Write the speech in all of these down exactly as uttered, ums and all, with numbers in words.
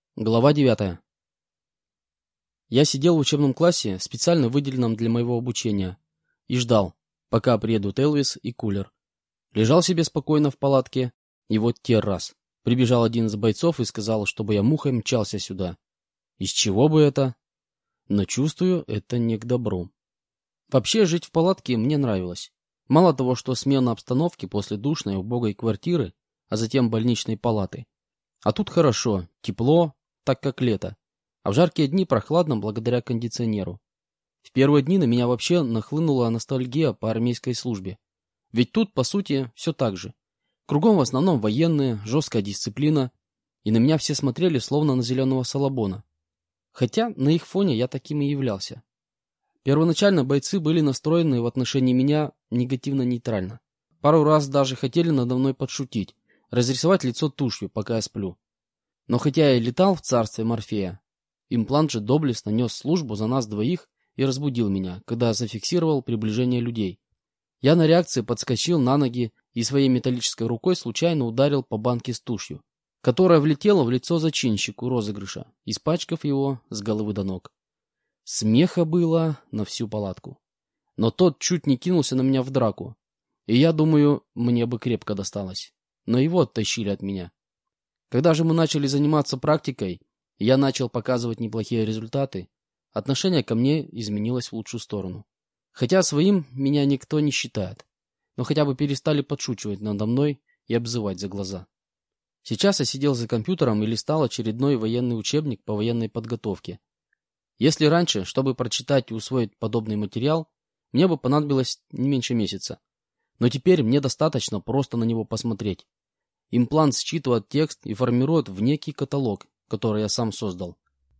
Глава девятая. Я сидел в учебном классе, специально выделенном для моего обучения, и ждал, пока приедут Элвис и Кулер. Лежал себе спокойно в палатке, и вот те раз. Прибежал один из бойцов и сказал, чтобы я мухой мчался сюда. Из чего бы это? Но чувствую, это не к добру. Вообще, жить в палатке мне нравилось. Мало того, что смена обстановки после душной убогой квартиры, а затем больничной палаты. А тут хорошо, тепло, так как лето, а в жаркие дни прохладно благодаря кондиционеру. В первые дни на меня вообще нахлынула ностальгия по армейской службе. Ведь тут, по сути, все так же. Кругом в основном военные, жесткая дисциплина, и на меня все смотрели словно на зеленого салабона. Хотя на их фоне я таким и являлся. Первоначально бойцы были настроены в отношении меня негативно-нейтрально. Пару раз даже хотели надо мной подшутить, разрисовать лицо тушью, пока я сплю. Но хотя я и летал в царстве Морфея, имплант же доблестно нес службу за нас двоих и разбудил меня, когда зафиксировал приближение людей. Я на реакции подскочил на ноги и своей металлической рукой случайно ударил по банке с тушью, которая влетела в лицо зачинщику розыгрыша, испачкав его с головы до ног. Смеха было на всю палатку. Но тот чуть не кинулся на меня в драку, и я думаю, мне бы крепко досталось. Но его оттащили от меня. Когда же мы начали заниматься практикой, и я начал показывать неплохие результаты, отношение ко мне изменилось в лучшую сторону. Хотя своим меня никто не считает, но хотя бы перестали подшучивать надо мной и обзывать за глаза. Сейчас я сидел за компьютером и листал очередной военный учебник по военной подготовке. Если раньше, чтобы прочитать и усвоить подобный материал, мне бы понадобилось не меньше месяца, но теперь мне достаточно просто на него посмотреть. Имплант считывает текст и формирует в некий каталог, который я сам создал.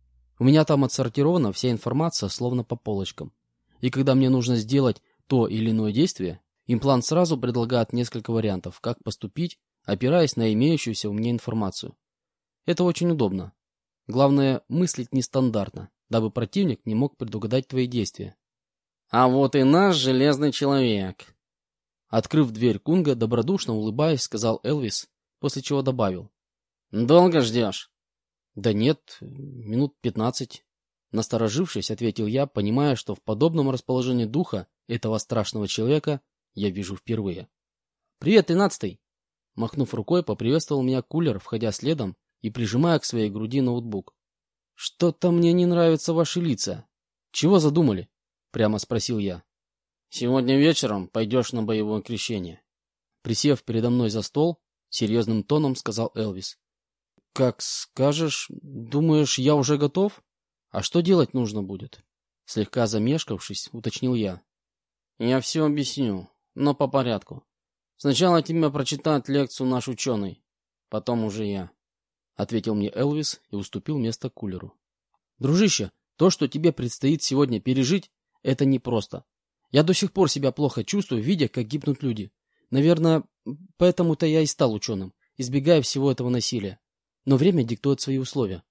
У меня там отсортирована вся информация словно по полочкам. И когда мне нужно сделать то или иное действие, имплант сразу предлагает несколько вариантов, как поступить, опираясь на имеющуюся у меня информацию. Это очень удобно. Главное, мыслить нестандартно, дабы противник не мог предугадать твои действия. А вот и наш железный человек. Открыв дверь Кунга, добродушно улыбаясь, сказал Элвис, после чего добавил. Долго ждешь? Да нет, минут пятнадцать. Насторожившись, ответил я, понимая, что в подобном расположении духа этого страшного человека я вижу впервые. «Привет, тринадцатый!» Махнув рукой, поприветствовал меня Кулер, входя следом и прижимая к своей груди ноутбук. «Что-то мне не нравятся ваши лица. Чего задумали?» Прямо спросил я. «Сегодня вечером пойдешь на боевое крещение». Присев передо мной за стол, серьезным тоном сказал Элвис. «Как скажешь, думаешь, я уже готов? А что делать нужно будет?» Слегка замешкавшись, уточнил я. «Я все объясню, но по порядку. Сначала тебе прочитает лекцию наш ученый, потом уже я», — ответил мне Элвис и уступил место Кулеру. «Дружище, то, что тебе предстоит сегодня пережить, это непросто. Я до сих пор себя плохо чувствую, видя, как гибнут люди. Наверное, поэтому-то я и стал ученым, избегая всего этого насилия. Но время диктует свои условия».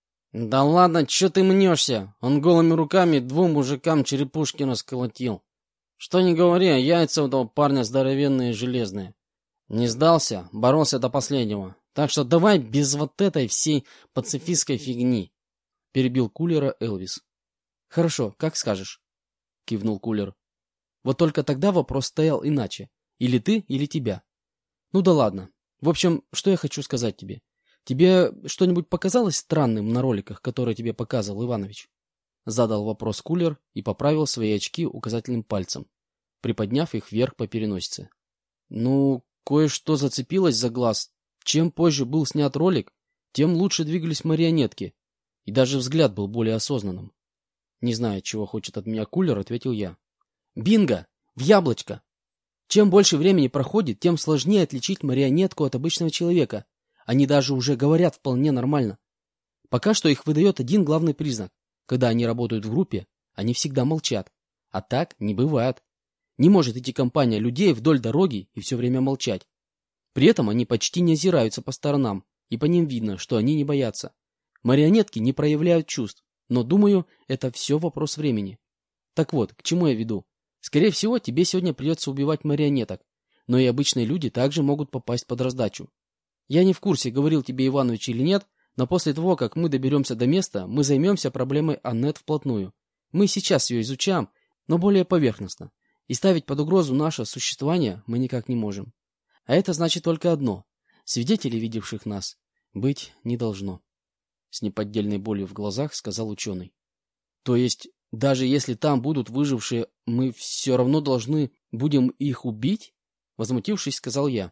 «Да ладно, че ты мнешься? Он голыми руками двум мужикам черепушки расколотил. Что ни говори, а яйца у этого парня здоровенные и железные. Не сдался, боролся до последнего. Так что давай без вот этой всей пацифистской фигни», — перебил Кулера Элвис. «Хорошо, как скажешь», — кивнул Кулер. «Вот только тогда вопрос стоял иначе. Или ты, или тебя. Ну да ладно. В общем, что я хочу сказать тебе. Тебе что-нибудь показалось странным на роликах, которые тебе показывал Иванович?» Задал вопрос Кулер и поправил свои очки указательным пальцем, приподняв их вверх по переносице. «Ну, кое-что зацепилось за глаз. Чем позже был снят ролик, тем лучше двигались марионетки, и даже взгляд был более осознанным». Не зная, чего хочет от меня Кулер, ответил я. «Бинго! В яблочко! Чем больше времени проходит, тем сложнее отличить марионетку от обычного человека. Они даже уже говорят вполне нормально. Пока что их выдает один главный признак. Когда они работают в группе, они всегда молчат. А так не бывает. Не может идти компания людей вдоль дороги и все время молчать. При этом они почти не озираются по сторонам, и по ним видно, что они не боятся. Марионетки не проявляют чувств, но, думаю, это все вопрос времени. Так вот, к чему я веду? Скорее всего, тебе сегодня придется убивать марионеток, но и обычные люди также могут попасть под раздачу. Я не в курсе, говорил тебе Иванович или нет, Но после того, как мы доберемся до места, мы займемся проблемой Аннет вплотную. Мы сейчас ее изучаем, но более поверхностно. И ставить под угрозу наше существование мы никак не можем. А это значит только одно. Свидетелей, видевших нас, быть не должно. С неподдельной болью в глазах сказал ученый. То есть, даже если там будут выжившие, мы все равно должны будем их убить? Возмутившись, сказал я.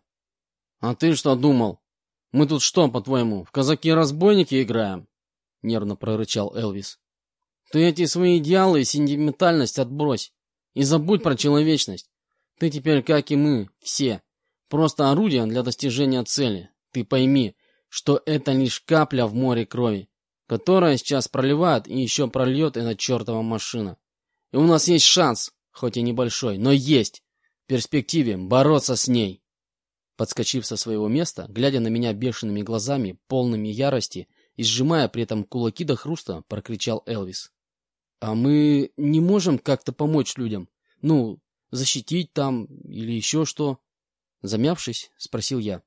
А ты что думал? Мы тут что, по-твоему, в казаки-разбойники играем? Нервно прорычал Элвис. Ты эти свои идеалы и сентиментальность отбрось. И забудь про человечность. Ты теперь, как и мы, все. Просто орудие для достижения цели. Ты пойми, что это лишь капля в море крови, которая сейчас проливает и еще прольет эта чертова машина. И у нас есть шанс, хоть и небольшой, но есть, в перспективе бороться с ней. Подскочив со своего места, глядя на меня бешеными глазами, полными ярости и сжимая при этом кулаки до хруста, прокричал Элвис. А мы не можем как-то помочь людям? Ну, защитить там или еще что? Замявшись, спросил я.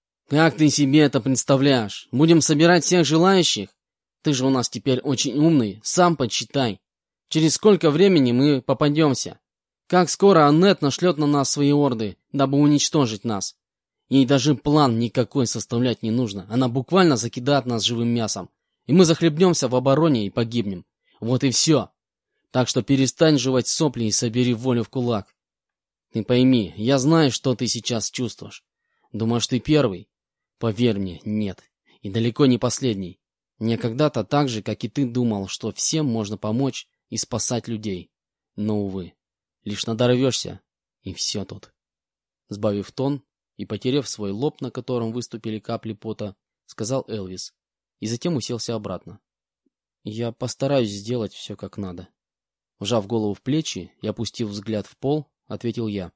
Как ты себе это представляешь? Будем собирать всех желающих? Ты же у нас теперь очень умный, сам подсчитай. Через сколько времени мы попадемся? Как скоро Аннет нашлет на нас свои орды, дабы уничтожить нас? Ей даже план никакой составлять не нужно. Она буквально закидает нас живым мясом. И мы захлебнемся в обороне и погибнем. Вот и все. Так что перестань жевать сопли и собери волю в кулак. Ты пойми, я знаю, что ты сейчас чувствуешь. Думаешь, ты первый? Поверь мне, нет. И далеко не последний. Мне когда-то так же, как и ты, думал, что всем можно помочь и спасать людей. Но, увы, лишь надорвешься, и все тут. Сбавив тон и потеряв свой лоб, на котором выступили капли пота, сказал Элвис, и затем уселся обратно. Я постараюсь сделать все как надо. Вжав голову в плечи и опустив взгляд в пол, ответил я.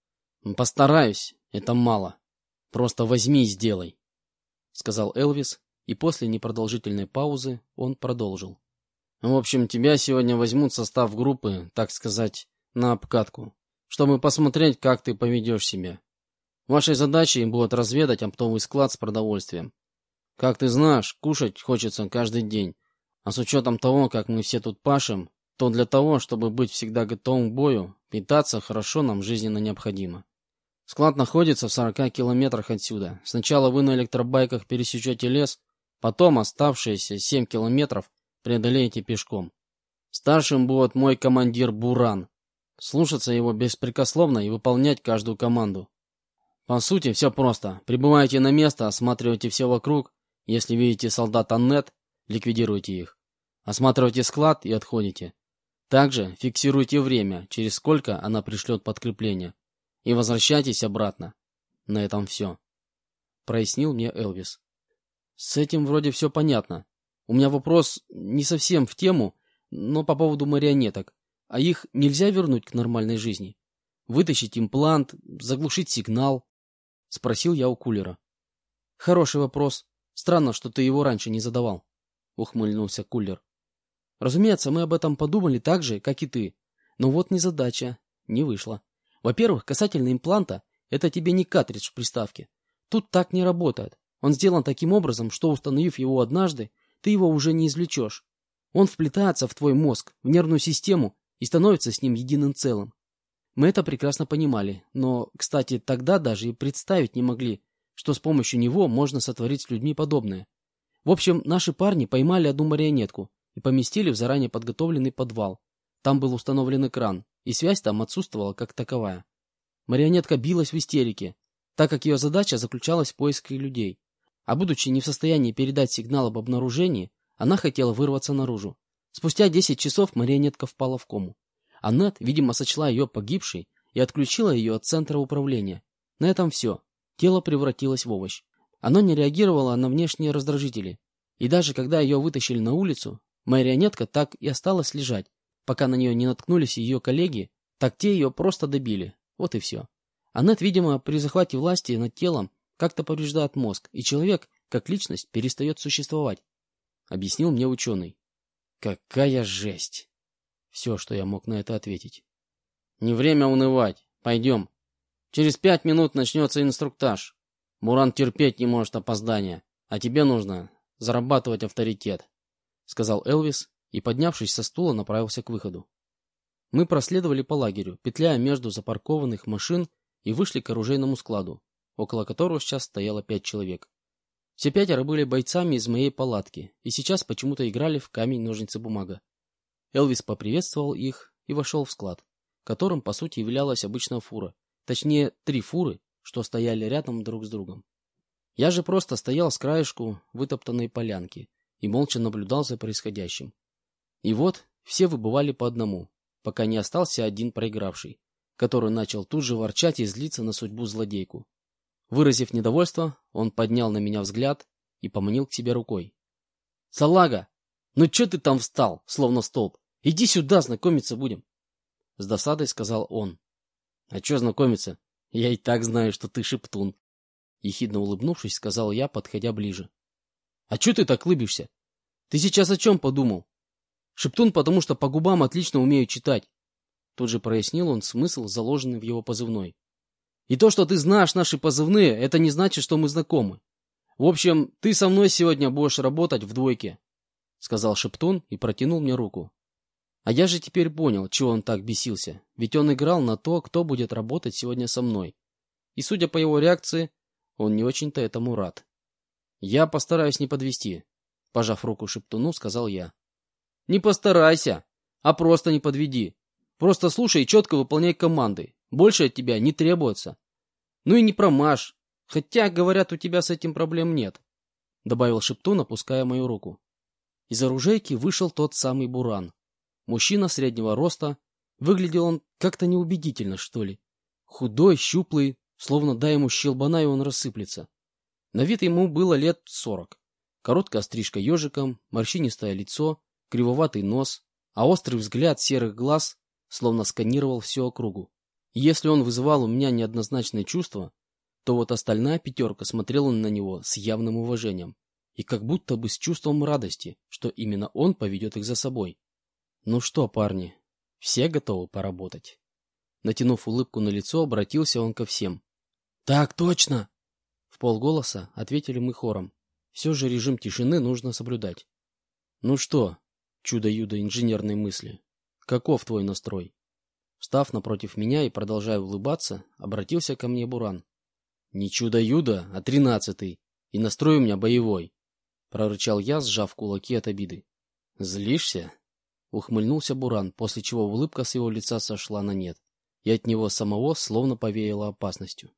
Постараюсь, это мало. Просто возьми и сделай, сказал Элвис, и после непродолжительной паузы он продолжил. В общем, тебя сегодня возьмут в состав группы, так сказать, на обкатку, чтобы посмотреть, как ты поведешь себя. Вашей задачей будет разведать оптовый склад с продовольствием. Как ты знаешь, кушать хочется каждый день. А с учетом того, как мы все тут пашем, то для того, чтобы быть всегда готовым к бою, питаться хорошо нам жизненно необходимо. Склад находится в сорока километрах отсюда. Сначала вы на электробайках пересечете лес, потом оставшиеся семь километров преодолеете пешком. Старшим будет мой командир Буран. Слушаться его беспрекословно и выполнять каждую команду. По сути, все просто. Прибываете на место, осматриваете все вокруг. Если видите солдат Аннет, ликвидируйте их. Осматривайте склад и отходите. Также фиксируйте время, через сколько она пришлет подкрепление. И возвращайтесь обратно. На этом все. Прояснил мне Элвис. С этим вроде все понятно. У меня вопрос не совсем в тему, но по поводу марионеток. А их нельзя вернуть к нормальной жизни? Вытащить имплант, заглушить сигнал? Спросил я у Кулера. Хороший вопрос. Странно, что ты его раньше не задавал. Ухмыльнулся Кулер. Разумеется, мы об этом подумали так же, как и ты. Но вот незадача. Не вышло. Во-первых, касательно импланта, это тебе не картридж в приставке. Тут так не работает. Он сделан таким образом, что, установив его однажды, ты его уже не извлечешь. Он вплетается в твой мозг, в нервную систему и становится с ним единым целым. Мы это прекрасно понимали, но, кстати, тогда даже и представить не могли, что с помощью него можно сотворить с людьми подобное. В общем, наши парни поймали одну марионетку и поместили в заранее подготовленный подвал. Там был установлен экран, и связь там отсутствовала как таковая. Марионетка билась в истерике, так как ее задача заключалась в поиске людей. А будучи не в состоянии передать сигнал об обнаружении, она хотела вырваться наружу. Спустя десять часов марионетка впала в кому. Аннет, видимо, сочла ее погибшей и отключила ее от центра управления. На этом все. Тело превратилось в овощ. Оно не реагировало на внешние раздражители. И даже когда ее вытащили на улицу, марионетка так и осталась лежать, пока на нее не наткнулись ее коллеги, так те ее просто добили. Вот и все. Аннет, видимо, при захвате власти над телом как-то повреждает мозг, и человек, как личность, перестает существовать. Объяснил мне ученый. Какая жесть! Все, что я мог на это ответить. Не время унывать. Пойдем. Через пять минут начнется инструктаж. Буран терпеть не может опоздания. А тебе нужно зарабатывать авторитет», — сказал Элвис и, поднявшись со стула, направился к выходу. Мы проследовали по лагерю, петляя между запаркованных машин, и вышли к оружейному складу, около которого сейчас стояло пять человек. Все пятеро были бойцами из моей палатки и сейчас почему-то играли в камень-ножницы-бумага. Элвис поприветствовал их и вошел в склад, которым, по сути, являлась обычная фура, точнее, три фуры, что стояли рядом друг с другом. Я же просто стоял с краешку вытоптанной полянки и молча наблюдал за происходящим. И вот все выбывали по одному, пока не остался один проигравший, который начал тут же ворчать и злиться на судьбу злодейку. Выразив недовольство, он поднял на меня взгляд и поманил к себе рукой. — Салага, ну чё ты там встал, словно столб? Иди сюда, знакомиться будем. С досадой сказал он. — А чё знакомиться? Я и так знаю, что ты шептун. Ехидно улыбнувшись, сказал я, подходя ближе. — А чё ты так лыбишься? Ты сейчас о чем подумал? Шептун, потому что по губам отлично умею читать. Тут же прояснил он смысл, заложенный в его позывной. И то, что ты знаешь наши позывные, это не значит, что мы знакомы. В общем, ты со мной сегодня будешь работать в двойке, — сказал Шептун и протянул мне руку. А я же теперь понял, чего он так бесился, ведь он играл на то, кто будет работать сегодня со мной. И, судя по его реакции, он не очень-то этому рад. Я постараюсь не подвести, — пожав руку Шептуну, сказал я. Не постарайся, а просто не подведи. Просто слушай и четко выполняй команды. Больше от тебя не требуется. Ну и не промажь. Хотя, говорят, у тебя с этим проблем нет, — добавил Шептун, опуская мою руку. Из оружейки вышел тот самый Буран. Мужчина среднего роста. Выглядел он как-то неубедительно, что ли. Худой, щуплый, словно дай ему щелбана, и он рассыплется. На вид ему было лет сорок. Короткая стрижка ежиком, морщинистое лицо, кривоватый нос, а острый взгляд серых глаз словно сканировал всю округу. И если он вызывал у меня неоднозначные чувства, то вот остальная пятерка смотрела на него с явным уважением и как будто бы с чувством радости, что именно он поведет их за собой. Ну что, парни, все готовы поработать? Натянув улыбку на лицо, обратился он ко всем. Так точно! В полголоса ответили мы хором. Все же режим тишины нужно соблюдать. Ну что, чудо-юдо инженерной мысли, каков твой настрой? Встав напротив меня и продолжая улыбаться, обратился ко мне Буран. Не чудо-юдо, а тринадцатый, и настрой у меня боевой, прорычал я, сжав кулаки от обиды. Злишься? Ухмыльнулся Буран, после чего улыбка с его лица сошла на нет, и от него самого словно повеяло опасностью.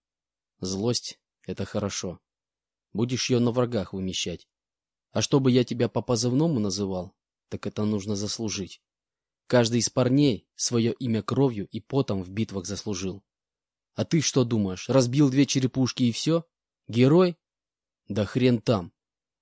Злость — это хорошо. Будешь ее на врагах вымещать. А чтобы я тебя по позывному называл, так это нужно заслужить. Каждый из парней свое имя кровью и потом в битвах заслужил. А ты что думаешь, разбил две черепушки и все? Герой? Да хрен там.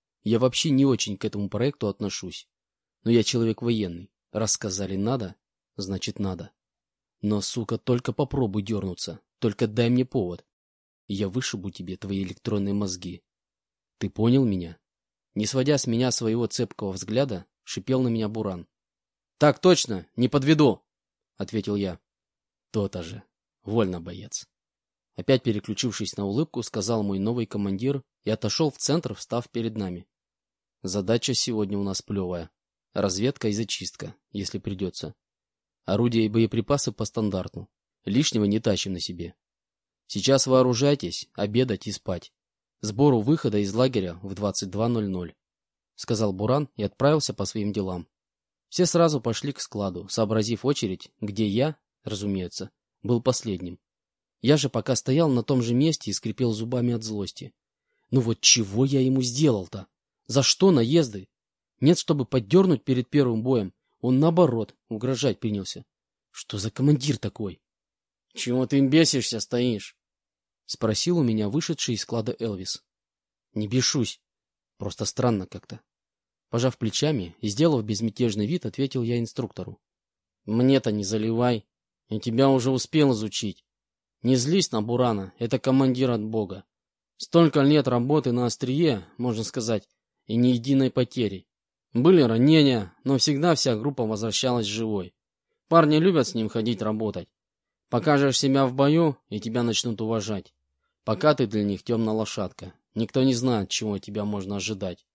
Я вообще не очень к этому проекту отношусь. Но я человек военный. Раз сказали надо, значит надо. Но, сука, только попробуй дернуться. Только дай мне повод. И я вышибу тебе твои электронные мозги. Ты понял меня? Не сводя с меня своего цепкого взгляда, шипел на меня Буран. — Так точно, не подведу, — ответил я. — То-то же. Вольно, боец. Опять переключившись на улыбку, сказал мой новый командир и отошел в центр, встав перед нами. Задача сегодня у нас плевая. Разведка и зачистка, если придется. Орудия и боеприпасы по стандарту. Лишнего не тащим на себе. Сейчас вооружайтесь, обедать и спать. Сбор у выхода из лагеря в двадцать два ноль ноль, — сказал Буран и отправился по своим делам. Все сразу пошли к складу, сообразив очередь, где я, разумеется, был последним. Я же пока стоял на том же месте и скрипел зубами от злости. Ну вот чего я ему сделал-то? За что наезды? Нет, чтобы поддернуть перед первым боем, он наоборот угрожать принялся. Что за командир такой? — Чего ты им бесишься, стоишь? — спросил у меня вышедший из склада Элвис. — Не бешусь. Просто странно как-то. Пожав плечами и сделав безмятежный вид, ответил я инструктору. — Мне-то не заливай. Я тебя уже успел изучить. Не злись на Бурана, это командир от Бога. Столько лет работы на острие, можно сказать, и ни единой потери. Были ранения, но всегда вся группа возвращалась живой. Парни любят с ним ходить работать. Покажешь себя в бою, и тебя начнут уважать. Пока ты для них темная лошадка. Никто не знает, чего от тебя можно ожидать.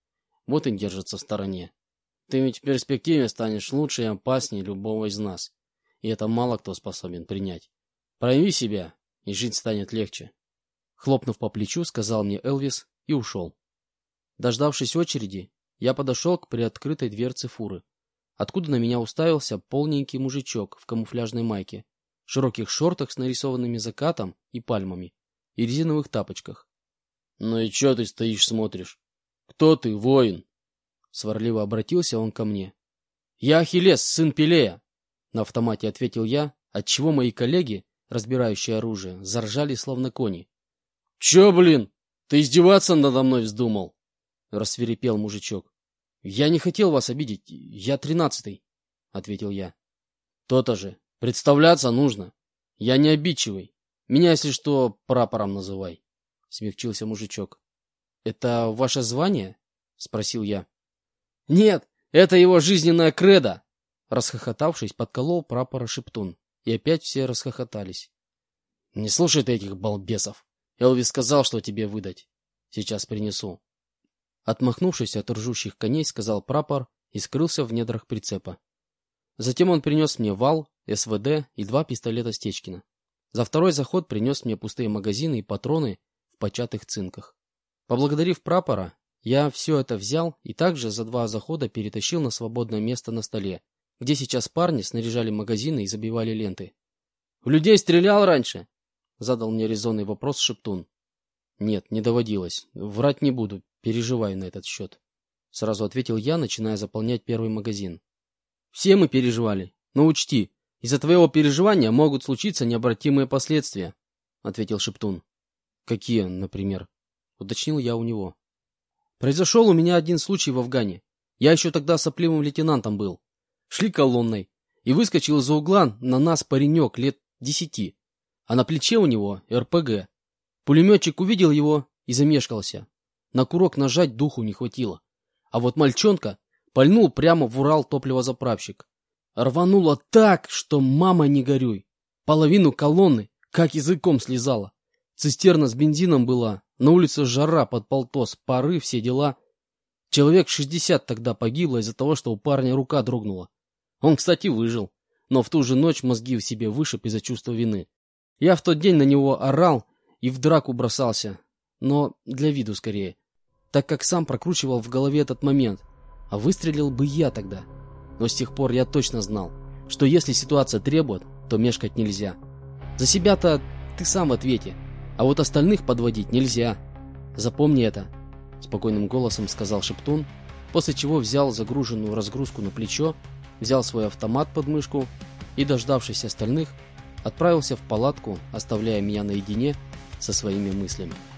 Вот и держатся в стороне. Ты ведь в перспективе станешь лучше и опаснее любого из нас. И это мало кто способен принять. Прояви себя, и жить станет легче. Хлопнув по плечу, сказал мне Элвис и ушел. Дождавшись очереди, я подошел к приоткрытой дверце фуры, откуда на меня уставился полненький мужичок в камуфляжной майке, широких шортах с нарисованными закатом и пальмами, и резиновых тапочках. — Ну и чё ты стоишь смотришь? Кто ты, воин? Сварливо обратился он ко мне. — Я Ахиллес, сын Пелея! — на автомате ответил я, отчего мои коллеги, разбирающие оружие, заржали словно кони. — Чё, блин, ты издеваться надо мной вздумал? — рассвирепел мужичок. — Я не хотел вас обидеть, я тринадцатый, — ответил я. — То-то же, представляться нужно. Я не обидчивый. Меня, если что, прапором называй, — смягчился мужичок. — Это ваше звание? — спросил я. — Нет, это его жизненная кредо! — расхохотавшись, подколол прапора Шептун, и опять все расхохотались. — Не слушай ты этих балбесов. Элвис сказал, что тебе выдать. Сейчас принесу. Отмахнувшись от ржущих коней, сказал прапор и скрылся в недрах прицепа. Затем он принес мне вал, СВД и два пистолета Стечкина. За второй заход принес мне пустые магазины и патроны в початых цинках. Поблагодарив прапора, я все это взял и также за два захода перетащил на свободное место на столе, где сейчас парни снаряжали магазины и забивали ленты. — В людей стрелял раньше? — задал мне резонный вопрос Шептун. — Нет, не доводилось. Врать не буду, переживаю на этот счет. Сразу ответил я, начиная заполнять первый магазин. — Все мы переживали, но учти, из-за твоего переживания могут случиться необратимые последствия, — ответил Шептун. — Какие, например? — уточнил я у него. — Произошел у меня один случай в Афгане. Я еще тогда сопливым лейтенантом был. Шли колонной, и выскочил из-за угла на нас паренек лет десяти, а на плече у него эр пэ гэ. Пулеметчик увидел его и замешкался. На курок нажать духу не хватило. А вот мальчонка пальнул прямо в Урал-топливозаправщик. Рвануло так, что мама не горюй. Половину колонны как языком слезала. Цистерна с бензином была, на улице жара под полтос, пары, все дела. Человек шестьдесят тогда погибло из-за того, что у парня рука дрогнула. Он, кстати, выжил, но в ту же ночь мозги в себе вышиб из-за чувства вины. Я в тот день на него орал и в драку бросался, но для виду скорее, так как сам прокручивал в голове этот момент, а выстрелил бы я тогда. Но с тех пор я точно знал, что если ситуация требует, то мешкать нельзя. За себя-то ты сам в ответе, а вот остальных подводить нельзя. Запомни это, — спокойным голосом сказал Шептун, после чего взял загруженную разгрузку на плечо, взял свой автомат под мышку и, дождавшись остальных, отправился в палатку, оставляя меня наедине со своими мыслями.